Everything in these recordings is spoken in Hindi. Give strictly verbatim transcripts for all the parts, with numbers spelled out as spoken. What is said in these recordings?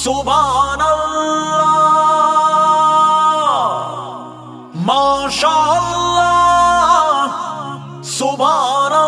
सुभान अल्लाह, माशाअल्लाह, सुभान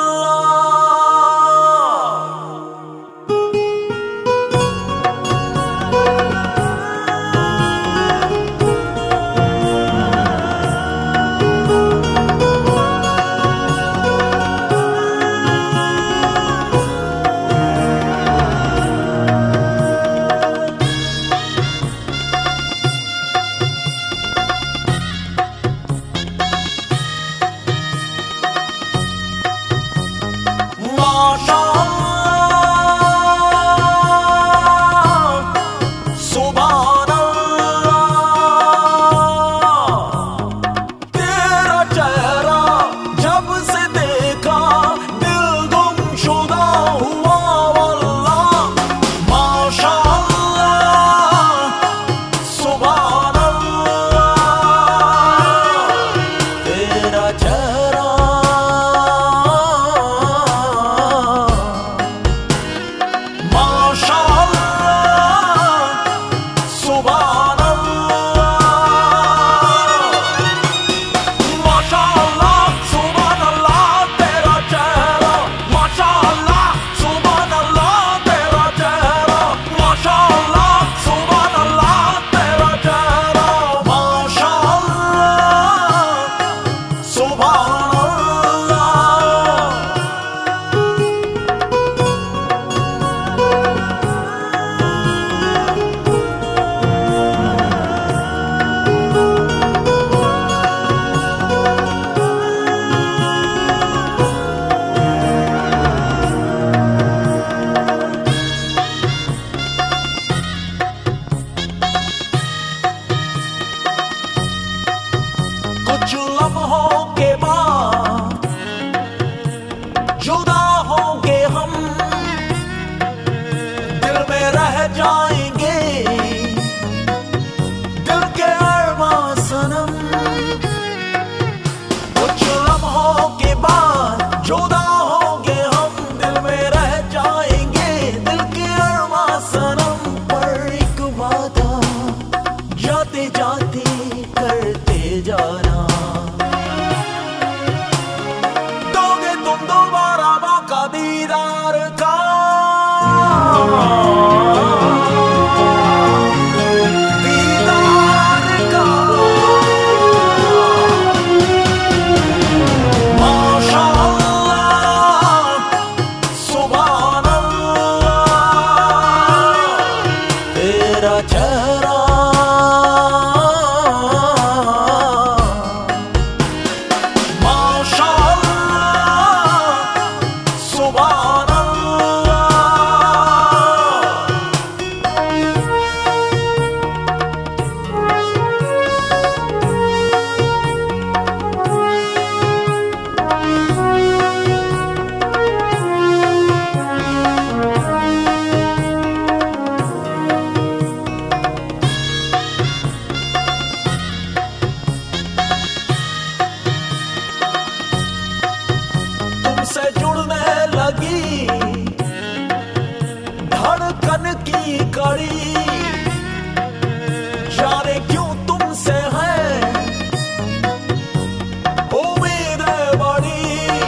कुछ लम्हों के बाद जुदा होंगे हम, दिल में रह जाएंगे दिल के अरमां सनम। कुछ लम्हों के बाद जुदा होंगे हम, दिल में रह जाएंगे दिल के अरमां सनम। पर एक वादा जाते जाते करते जाना, दोगे तुम दोबारा मौका दीदार का। दीदार का माशाअल्लाह, सुभान अल्लाह, तेरा चेहरा से जुड़ने लगी धड़कन की कड़ी, जाने क्यों तुमसे है उम्मीद बड़ी।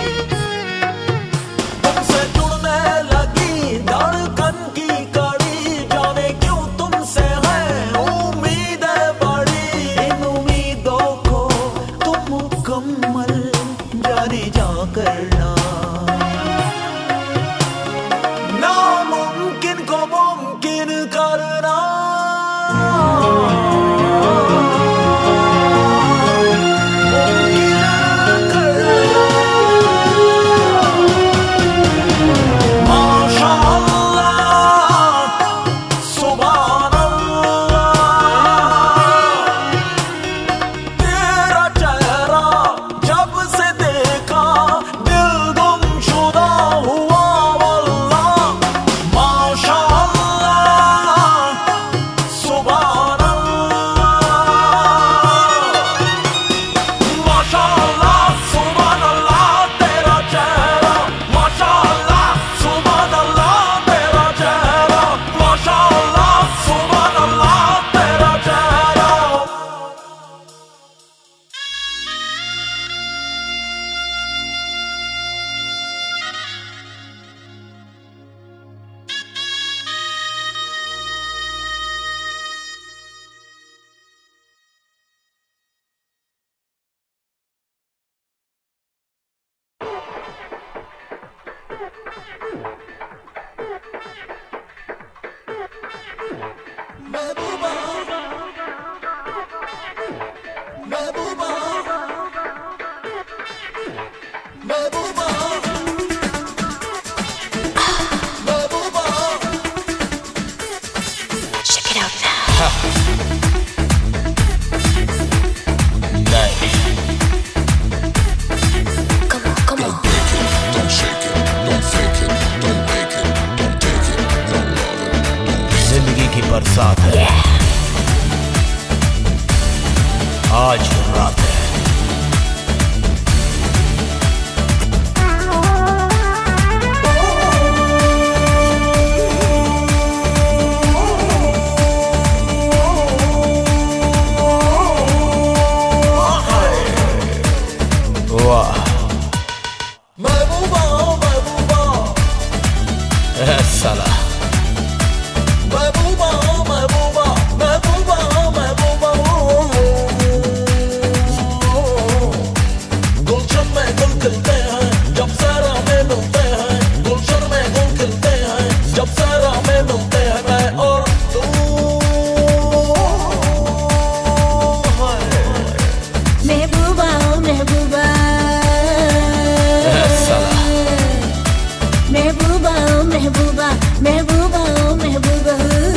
तुमसे जुड़ने लगी धड़कन की कड़ी, जाने क्यों तुमसे है उम्मीद बड़ी। इन उम्मीदों को तुम मुकम्मल जाने जा करना, नामुमकिन को मुमकिन करना। महबूबा महबूबा महबूबा महबूबा Check it out now. Nice. Come on, come on. Don't shake it, don't fake it, don't make it, don't take it, don't love it, don't leave it. जिंदगी की बरसात है, Yeah. आज रात है। वाह महबूबा महबूबा ए साला महबूबा महबूबा महबूबा महबूबा गुलशन में गुल खिलते हैं जब सारा में मिलते हैं गुलशन में गुल खिलते हैं जब सारा में मिलते हैं मैं और तू महबूबा महबूबा महबूबा महबूबा महबूबा महबूबा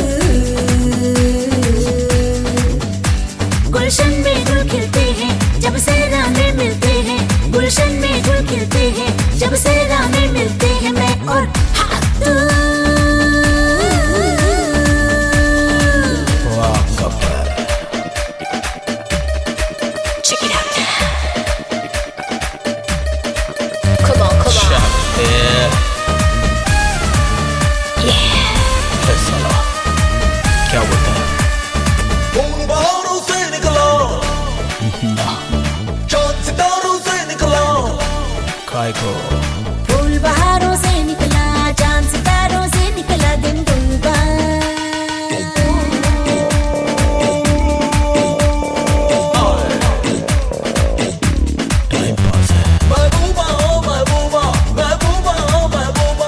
गुलशन में गुल खिलते हैं जब सेरा में मिलते हैं गुलशन में गुल खिलते हैं जब सेरा में मिलते हैं मैं और हाँ तू वाह कब्र Check it out now. Come on, come on. शाबाश Yeah. ए साला क्या बोलता है फूल बहारों से निकला चांद सितारों से निकला काय को फूल बहारों से निकला चांद सितारों से निकला दिन डूबा टाइम पास है महबूबा महबूबा महबूबा महबूबा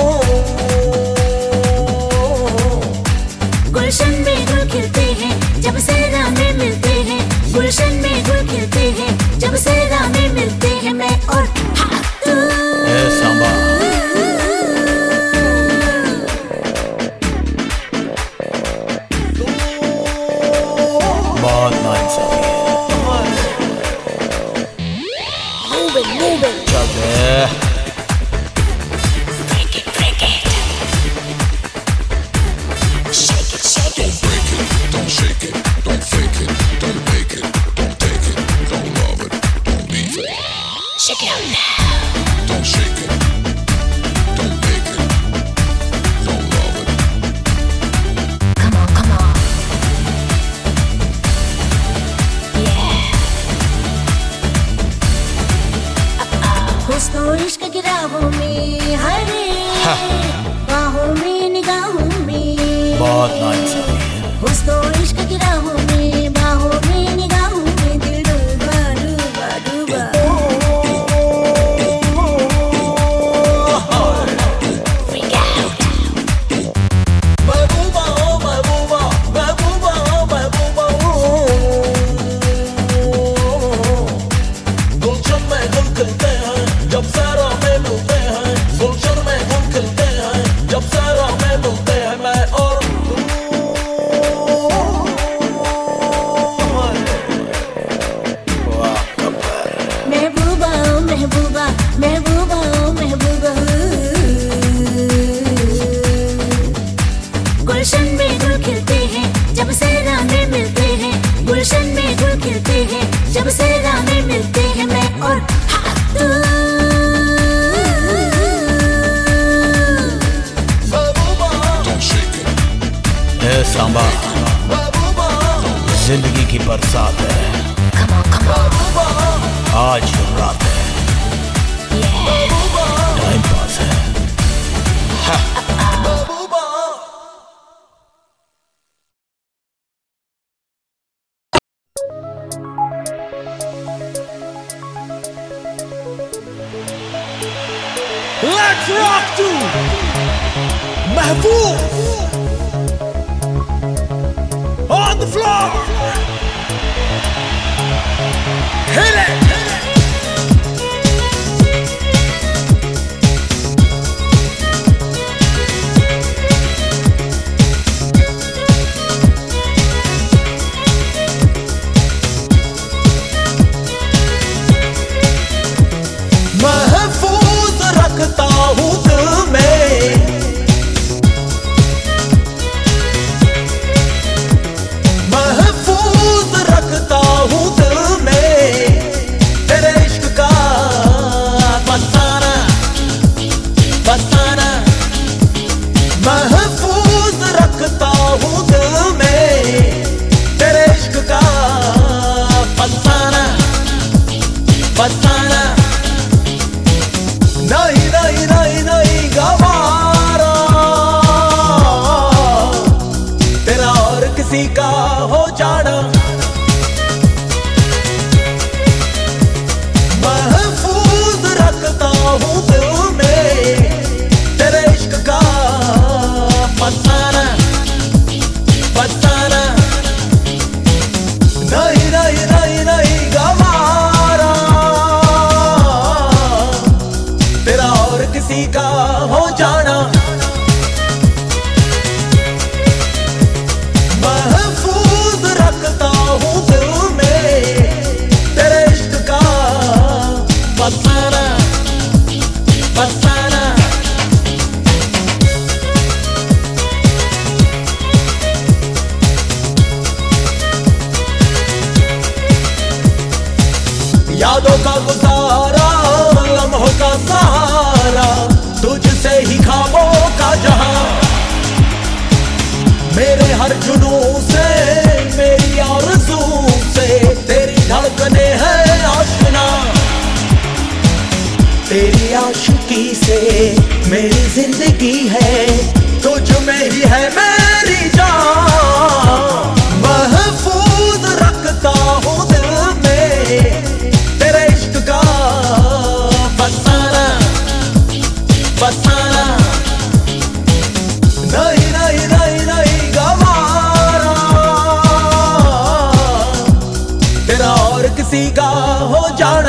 गुलशन में गुल खिलते हैं जब सेरा में मिलते हैं गुलशन में गुल खिलते हैं जब सेरा में मिलते हैं मैं और हाँ तू ए सांबा बहुत नाइंसाफी है moving moving चल बे break it break it shake it shake it Break it, don't shake it, don't fake it, don't make it, don't take it, don't love it, don't leave it. check it out now Don't shake it, don't make it, don't love it. come on come on yeah हुस्न और इश्क की राहों में हरे बाहों में निगाहों में बहुत नाइंसाफी है हुस्न और इश्क की राहों में बाहों में निगाहों में दिल डूबा डूबा डूबा freak out महबूबा महबूबा महबूबा महबूबा गुलशन में गुल खिलते हैं जब सारा में मिलते हैं गुलशन में गुल खिलते हैं जब सारा में मिलते हैं मैं और तू वाह कब्र महबूबा महबूबा महबूबा महबूबा गुलशन में गुल खिलते हैं जब सेरा में मिलते हैं गुलशन में गुल खिलते हैं जब सेरा में मिलते हैं मैं और हाँ तू महबूबा Don't shake it, ए सांबा महबूबा जिंदगी की बरसात है come on come on महबूबा आज रात है yeah महबूबा टाइम पास है महबूबा Let's rock to Mahfouz. the floor. Hit it. महफूज रखता हूँ दिल में, महफूज रखता हूँ दिल में तेरे इश्क का फसाना, फसाना। महफूज रखता हूँ दिल में तेरे इश्क का फसाना, फसाना। नहीं नहीं नहीं नहीं गवारा तेरा और किसी का हो जाना। महफूज रखता हूँ दिल में तेरे इश्क का फसाना, फसाना। नहीं नहीं नहीं नहीं गवारा तेरा और किसी का हो जाना। महफूज रखता हूँ दिल में तेरे इश्क का फसाना, फसाना। यादों का गुजारा, लम्हों का सहारा, तुझसे ही ख्वाबों का जहां। मेरे हर जुनूं से, मेरी आरज़ू से तेरी धड़कने हैं आशना। तेरी आशिकी से मेरी जिंदगी है, तुझ में ही है मेरी जान। महफूज रखता हूँ दिल में तेरे इश्क का फसाना, फसाना। नहीं नहीं नहीं नहीं गवारा तेरा और किसी का हो जाना।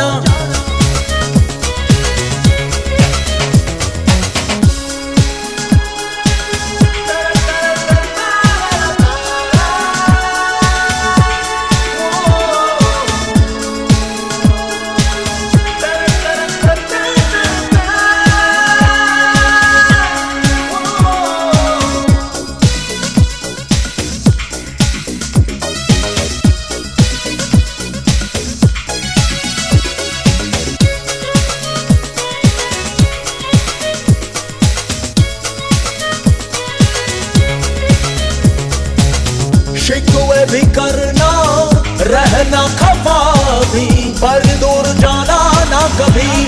शिकवे भी करना, रहना खफा भी, पर दूर जाना ना कभी।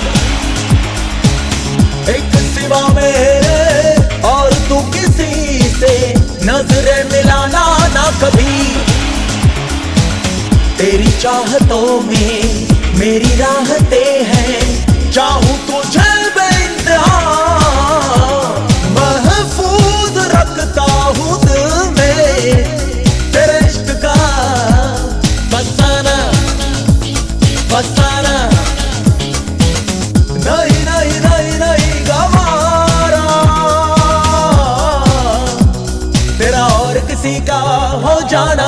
एक सिवा मेरे और तू किसी से नजरें मिलाना ना कभी। तेरी चाहतों में मेरी राहतें हैं, चाहूं तुझे बेइंतहा। महफूज रखता हूँ दिल में तेरे इश्क का फसाना, फसाना। नहीं नहीं नहीं नहीं गवारा तेरा और किसी का हो जाना।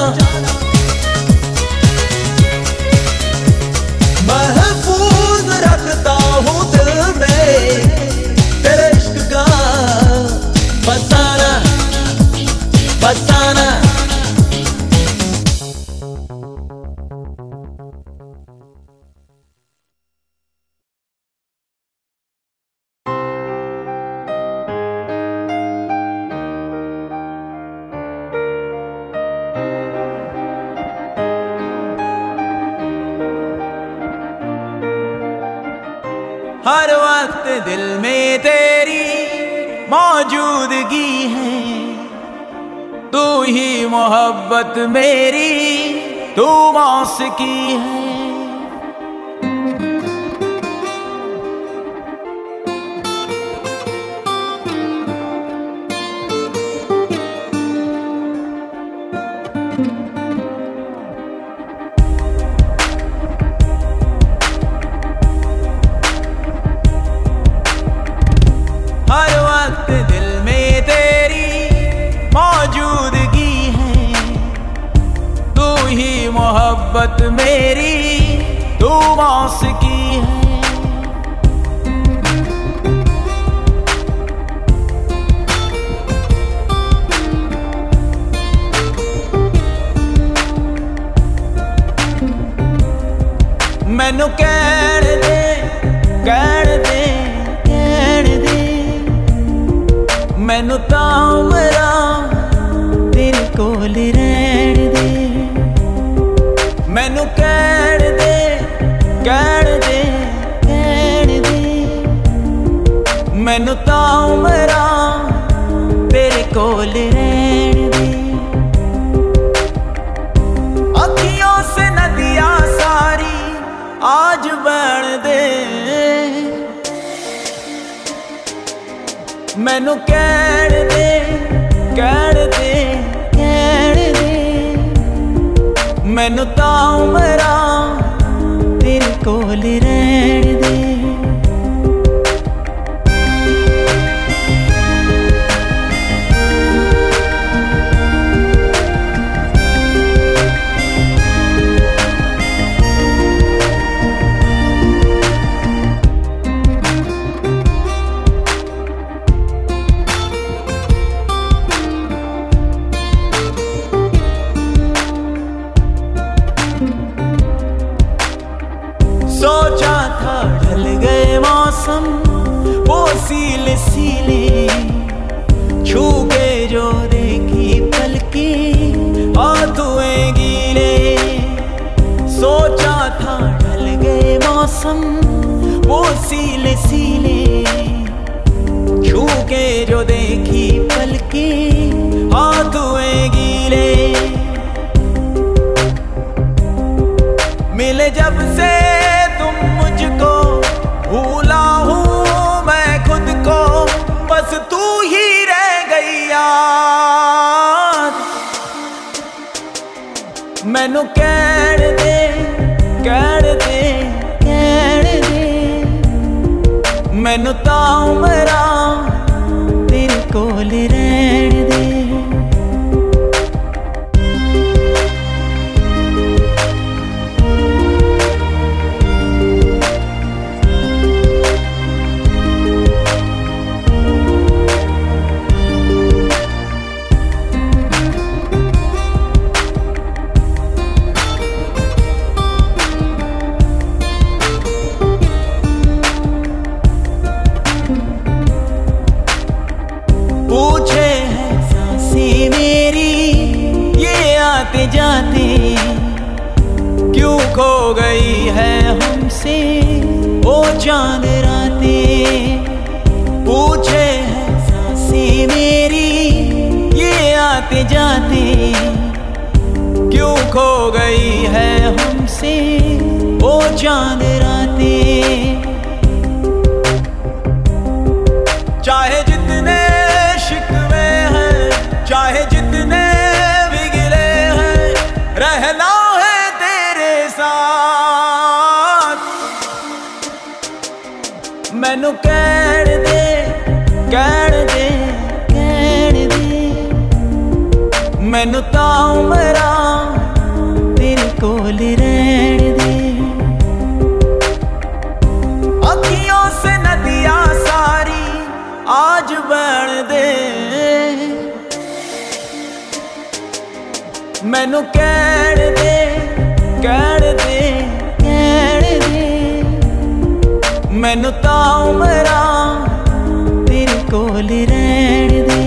महफूज रखता हूँ दिल में तेरे इश्क का फसाना, फसाना। हर वक्त दिल में तेरी मौजूदगी है, तू ही मोहब्बत मेरी, तू मौसिकी है। मोहब्बत मेरी तू मौसिकी है। मैनू कहण दे कहण दे कहण दे मैनू तां उमरा तेरे कोल रहण दे। मैनू कहण दे कहण दे कहण दे मैनू तां उमरा तेरे कोल रहण दे। अखियों से नदियां सारी आज बहन दे। मैनू कहण दे कहण दे कहण दे मैनू तां उमरा तेरे कोल रहण दे। सोचा था ढल गए मौसम वो सीले सीले छू के जो देखी पलके हाथों गीले। सोचा था ढल गए मौसम वो सीले सीले छू के जो देखी पलके हाथों गीले। मिले जब से तुम मुझको भूला हूँ मैं खुद को बस तू ही रह गई याद। मैनू कहण दे कहण दे कहण दे मैनू तां उमरा तेरे कोल रहण दे। पूछे हैं सांसें मेरी ये आते जाते क्यों खो गई है हमसे ओ जान रातें। पूछे हैं सांसें मेरी ये आते जाते क्यों खो गई है हमसे ओ जान रातें। चाहे जितने शिकवे हैं चाहे जितने भी गिले हैं रहना है तेरे साथ। मैनू कहण दे कहण दे कहण दे मैनू तां उमरा तेरे कोल रहण दे। अखियों से नदियां सारी आज बहन दे। मैनू कहण दे कहण दे कहण दे मैनू तां उमरा तेरे कोल रहण दे।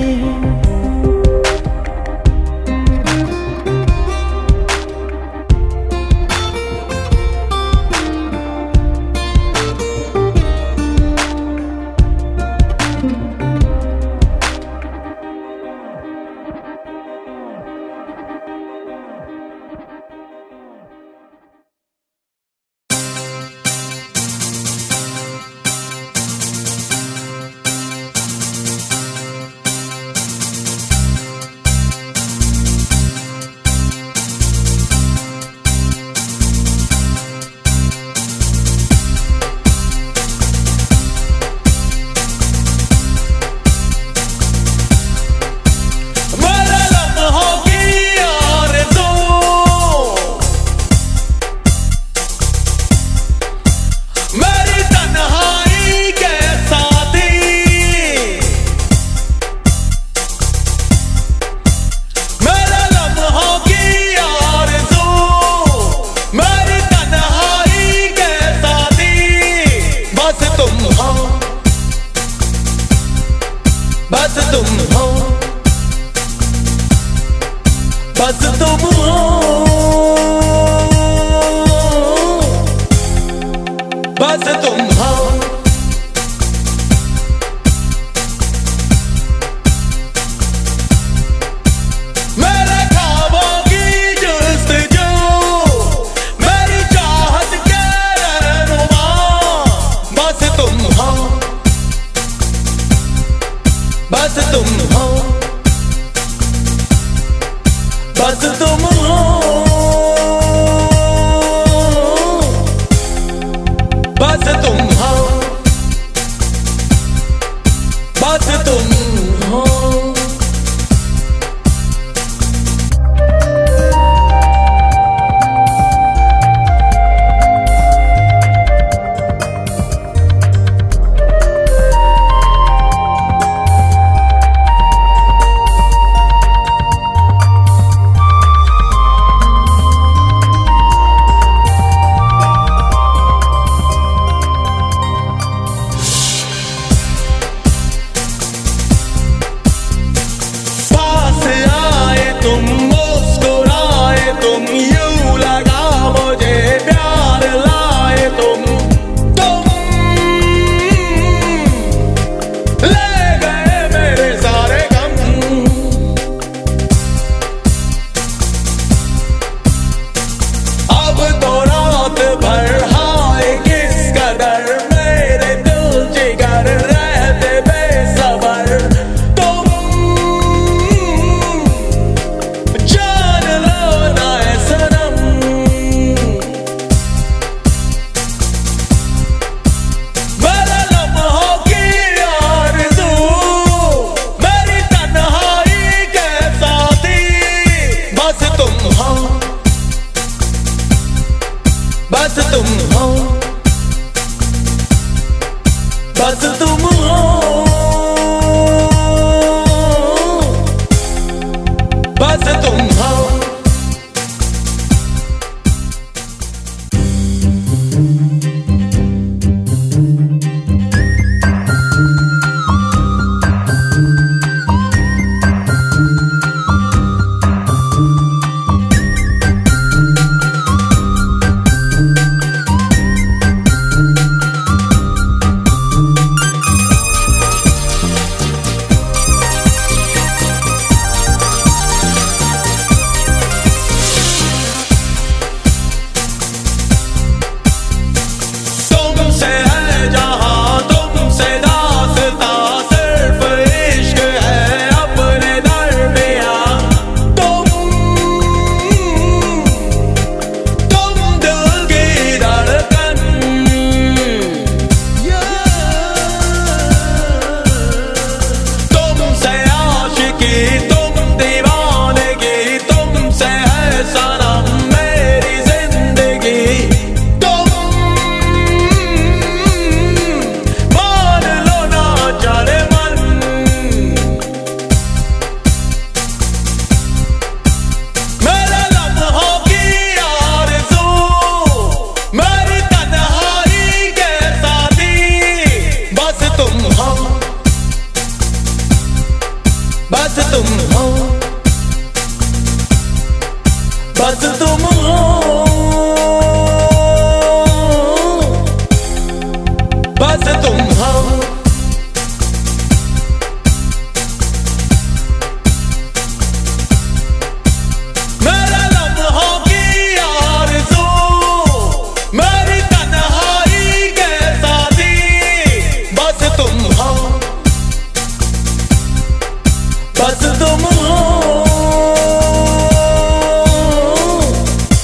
बस तुम हो, बस तुम हो। मेरे ख्वाबों की जुस्तजू, मेरी चाहत के रहनुमा, बस तुम हो, बस तुम हो, बस तुम हो, बस तुम हो, बस तुम हो। तुम मुस्कुराए, तुम यूं लगा मुझे प्यार लाए, तुम तुम ले गए मेरे सारे गम। अब तो रात भर हाय किस कदर मेरे दिल जिगर रहते बेसबर। बस तुम हो, बस तुम हो, बस तुम हो। बस तुम हो, बस तुम हो, बस तुम हो। मेरे लम्हों की आरज़ू, मेरी तन्हाई के साथी, बस तुम हो, बस तुम हो,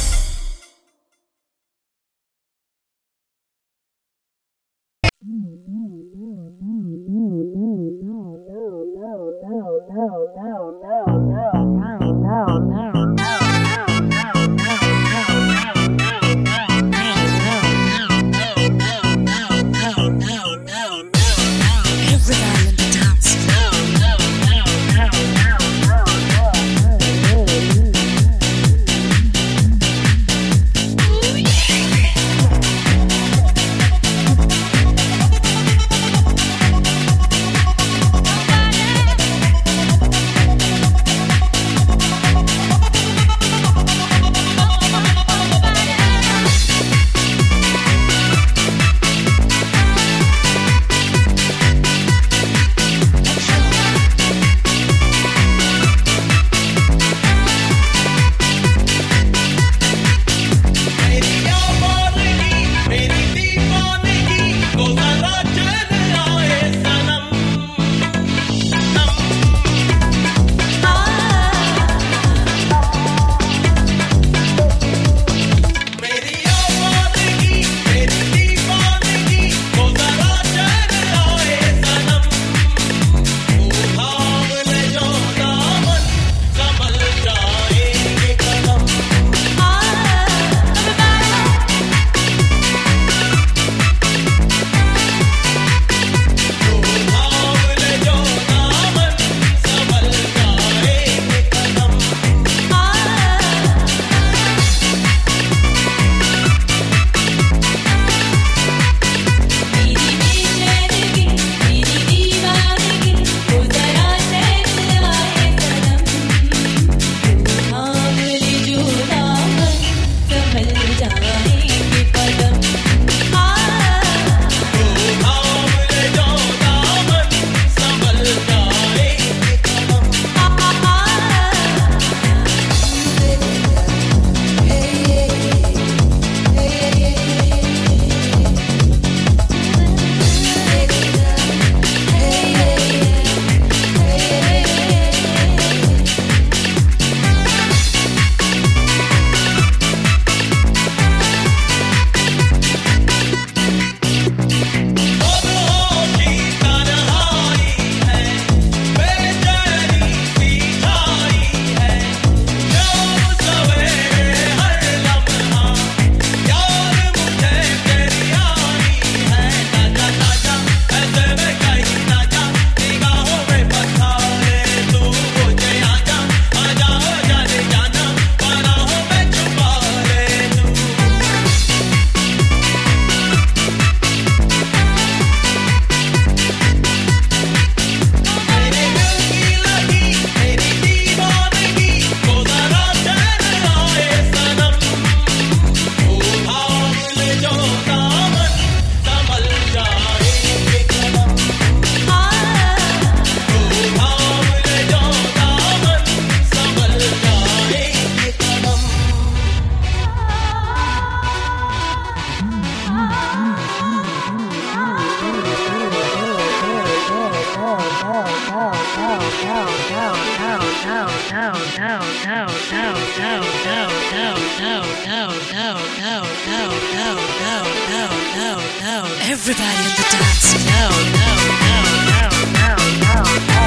Everybody in the dance. No, no, no, no, no, no, no.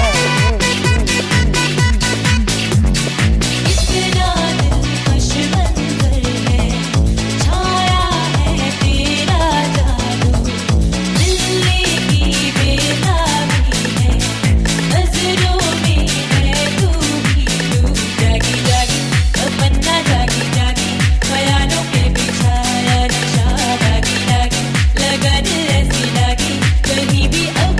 इतना दिलकश मंजर है, छाया है तेरा जादू, दिल्ली की बेताबी है, नजरों में है तू ही तू, जागी जागी तमन्ना जागी जागी, ख्यालों पे बिछाया नशा, दागी दागी लगन ऐसी लगी कहीं भी अब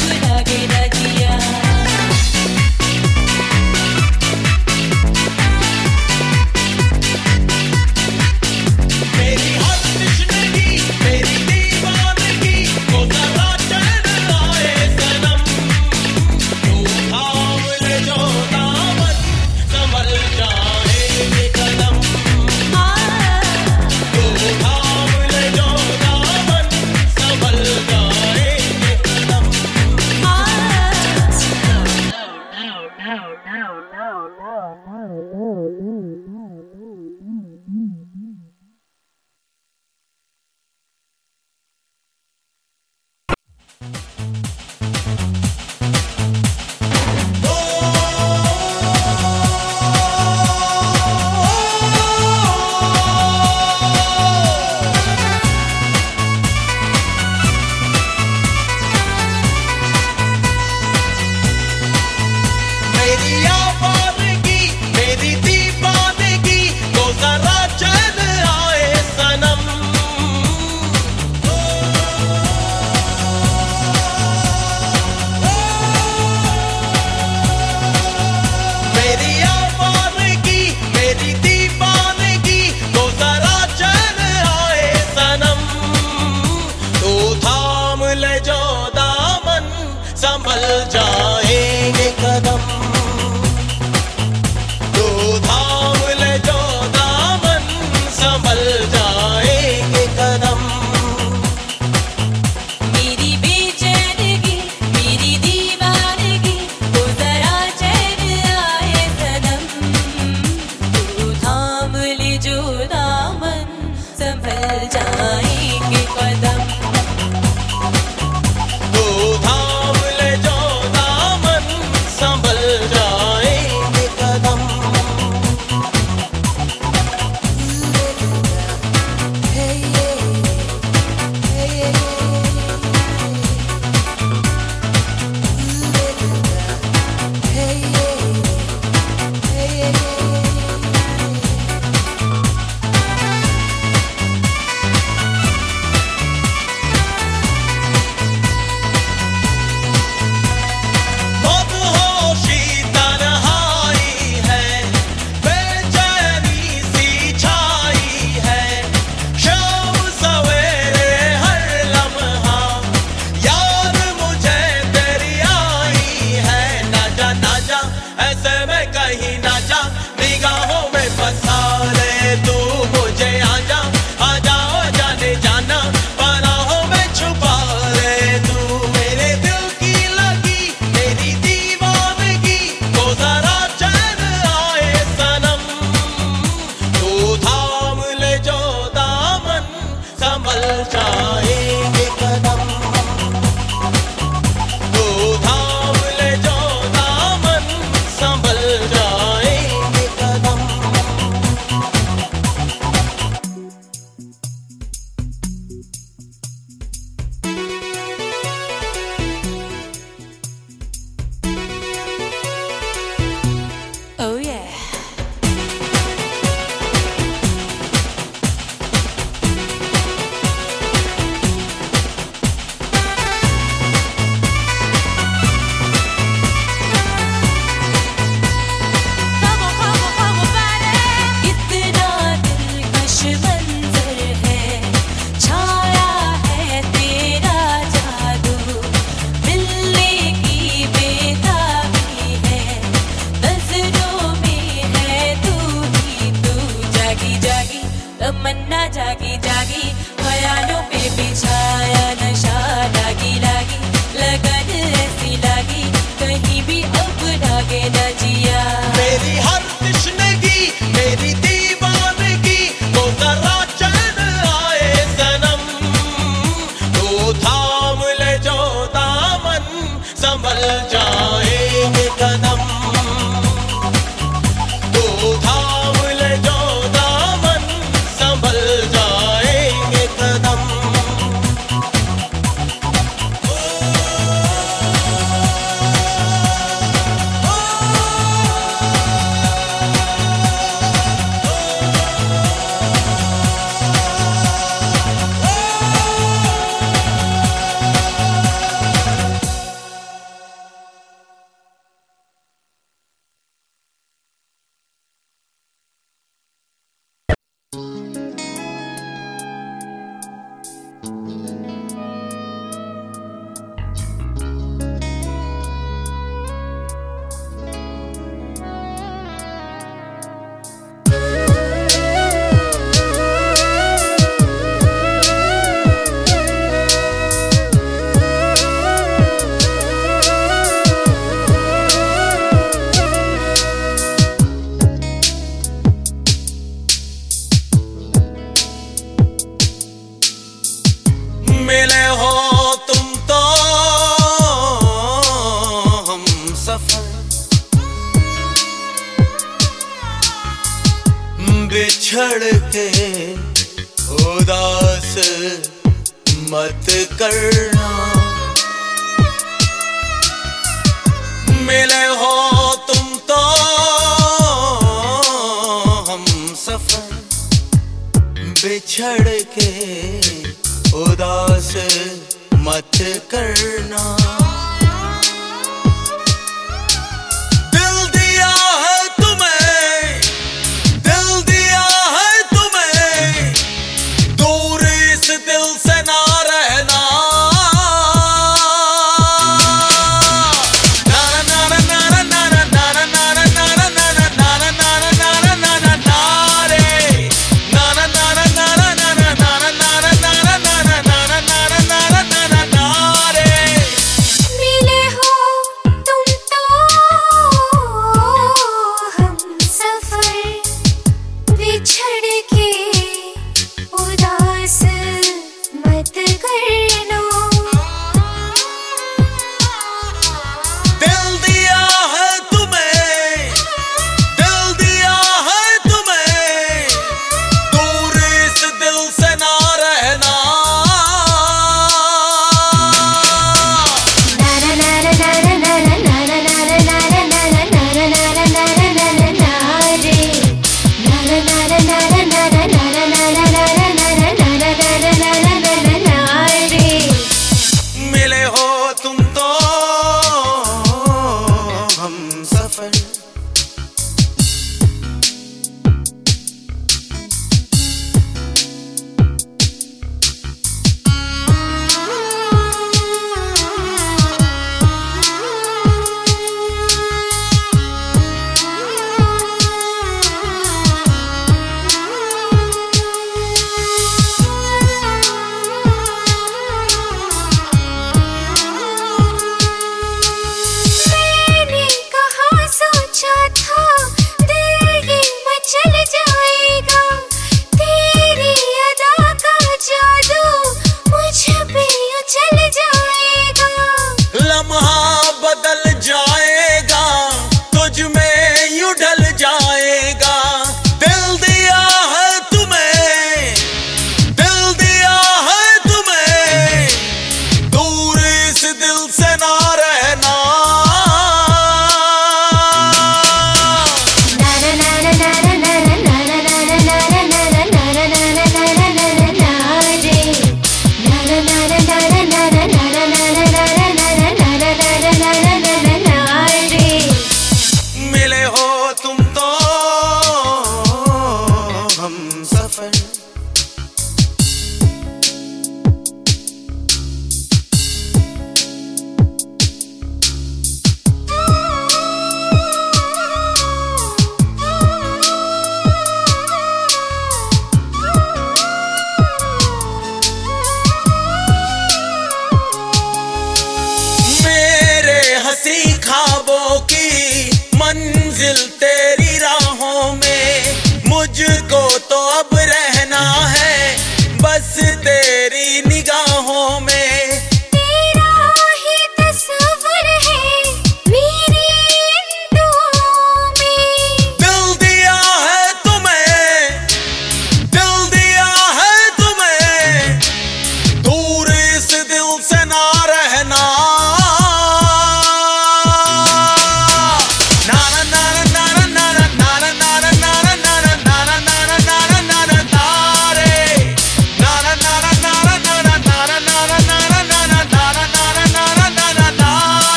मेरी दीवानगी को जरा चैन आए सनम, तो थाम ले जो दामन संभल जाएंगे कदम, तो थाम ले जो दामन संभल जाएंगे कदम। मिले हो तुम तो हम सफर, बिछड़ के उदास मत करना। मिले हो तुम तो हम सफर, बिछड़ के उदास मत करना। दिल दिया है तुम्हें, दिल दिया है तुम्हें, दूर इस दिल से ना रहना।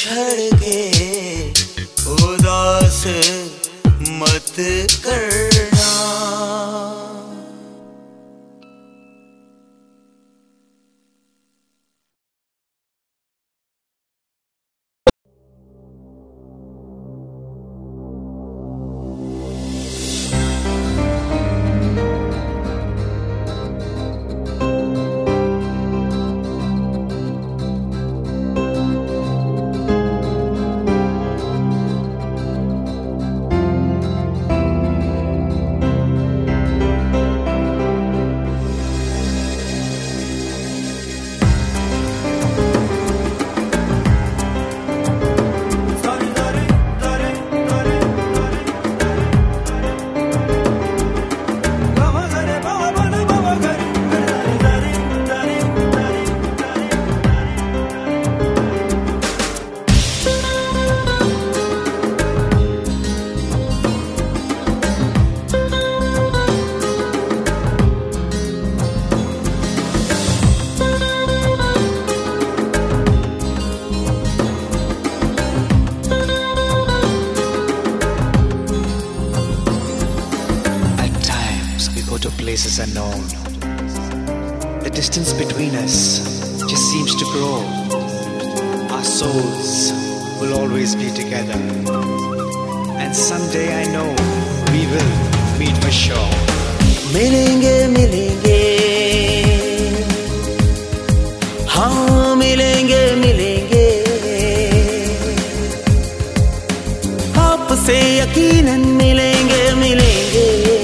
छड़ के उदास मत करना। Places unknown. The distance between us just seems to grow. Our souls will always be together. And someday I know we will meet for sure. मिलेंगे मिलेंगे हाँ मिलेंगे मिलेंगे आपसे यकीनन मिलेंगे मिलेंगे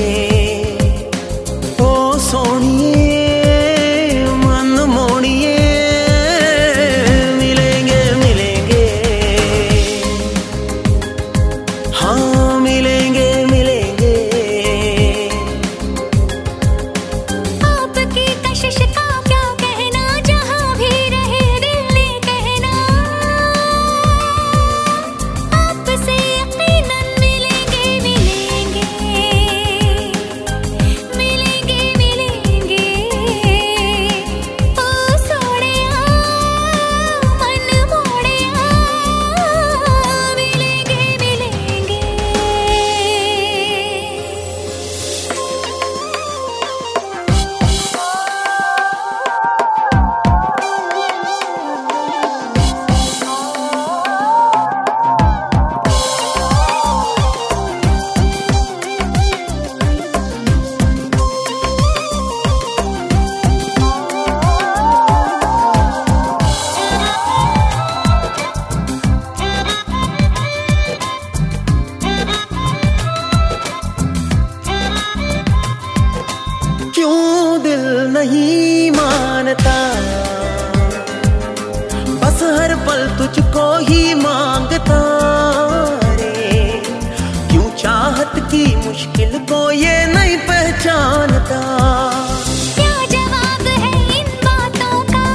नहीं मानता बस हर पल तुझको ही मांगता रे क्यों चाहत की मुश्किल को ये नहीं पहचानता। क्या जवाब है इन बातों का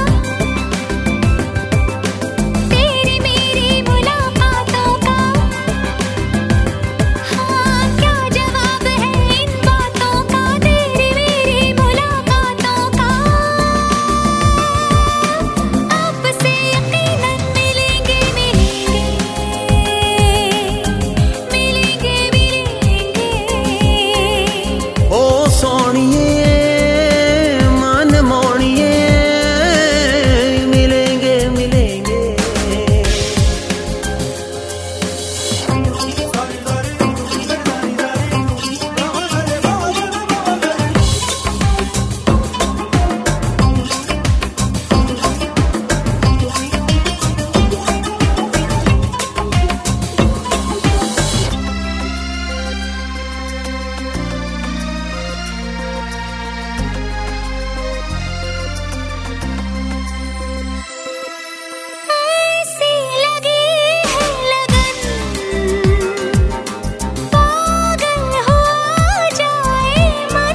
तेरी मेरी मुलाकातों का। हाँ क्या जवाब है इन बातों का तेरी मेरी मुलाकातों का। आपसे यकीनन मिलेंगे मिलेंगे मिलेंगे मिलेंगे। ओ सोनिए मन मोनिए मिलेंगे मिलेंगे। ऐसी लगी है लगन पागल हो जाए मन।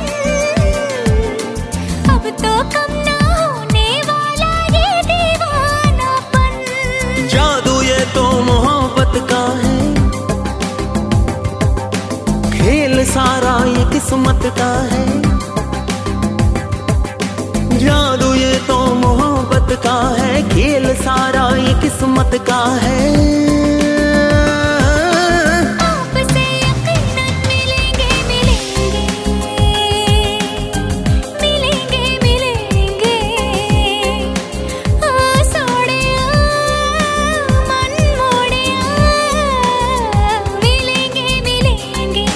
अब तो कम ना होने वाला ये दीवानापन। जादू ये तो मोहब्बत का है खेल सारा ये किस्मत का है। जादू ये तो मोहब्बत का है खेल सारा ये किस्मत का है। आपसे यकीनन मिलेंगे मिलेंगे मिलेंगे मिलेंगे। आ सोड़िया मन मोड़िया मिलेंगे मिलेंगे।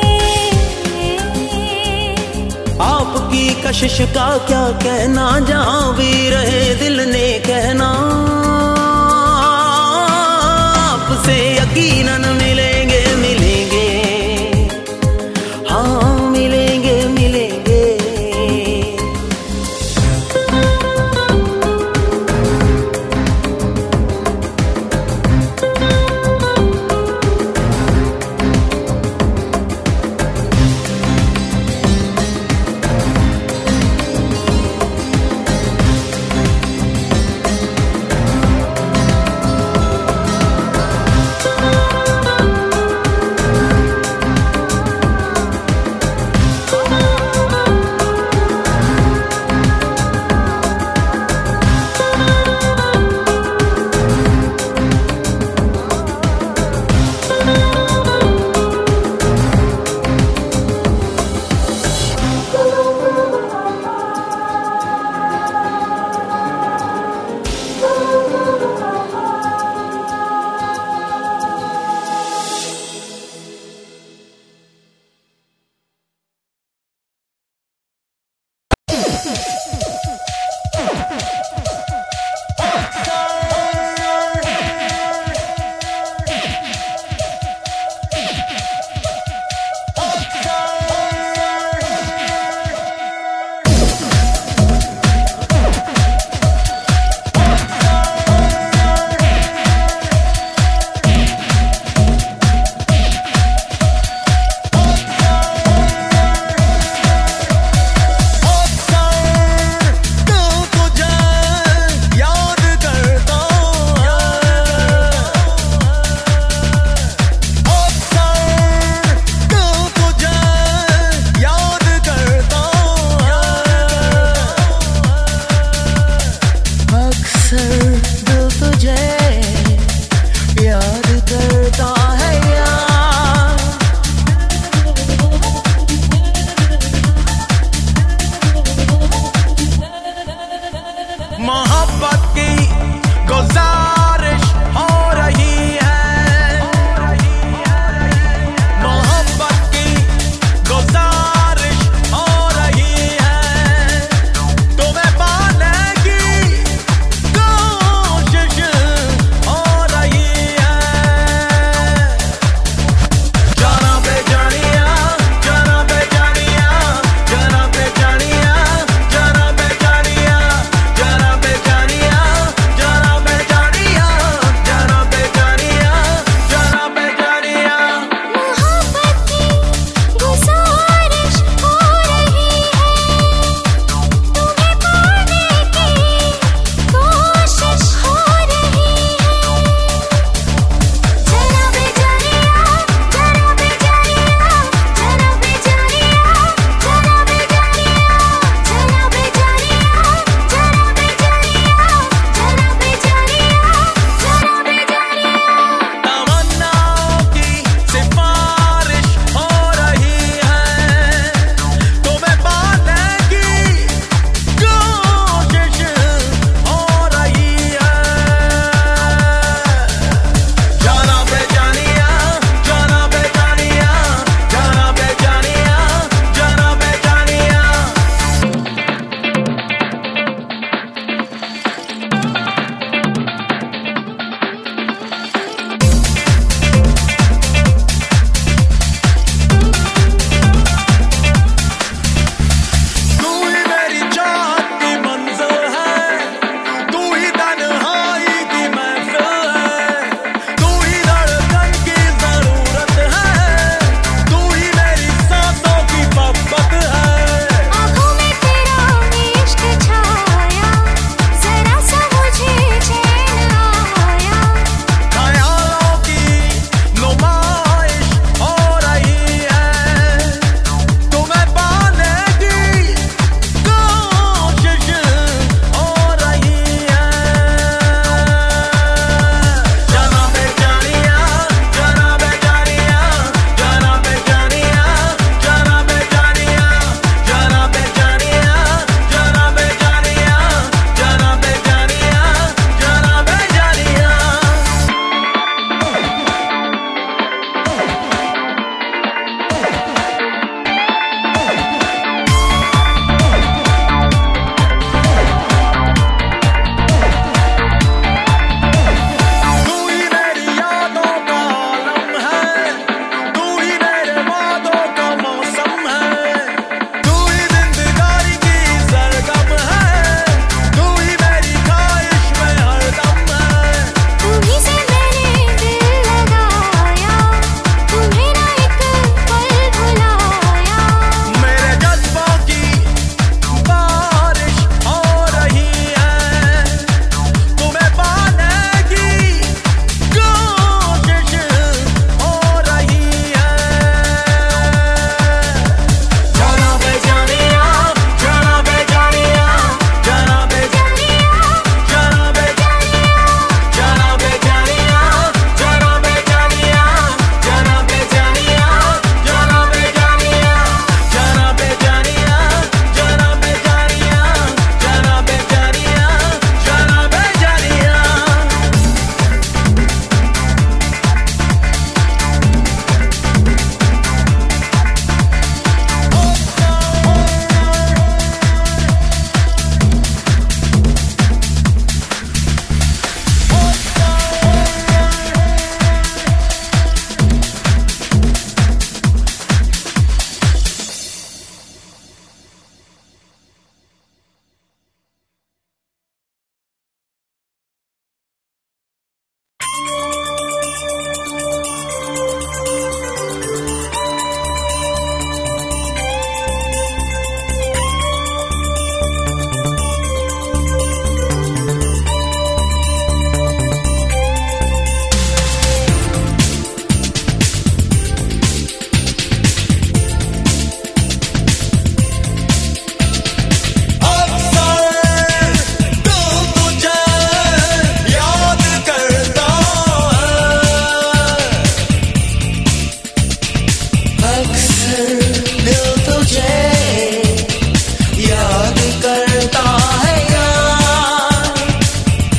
आपकी कशिश का क्या कहना, जहाँ भी रहे दिल ने कहना। आपसे यकीनन मिलेंगे मिलेंगे, हाँ मिलेंगे मिलेंगे। मोहब्बत की गुजार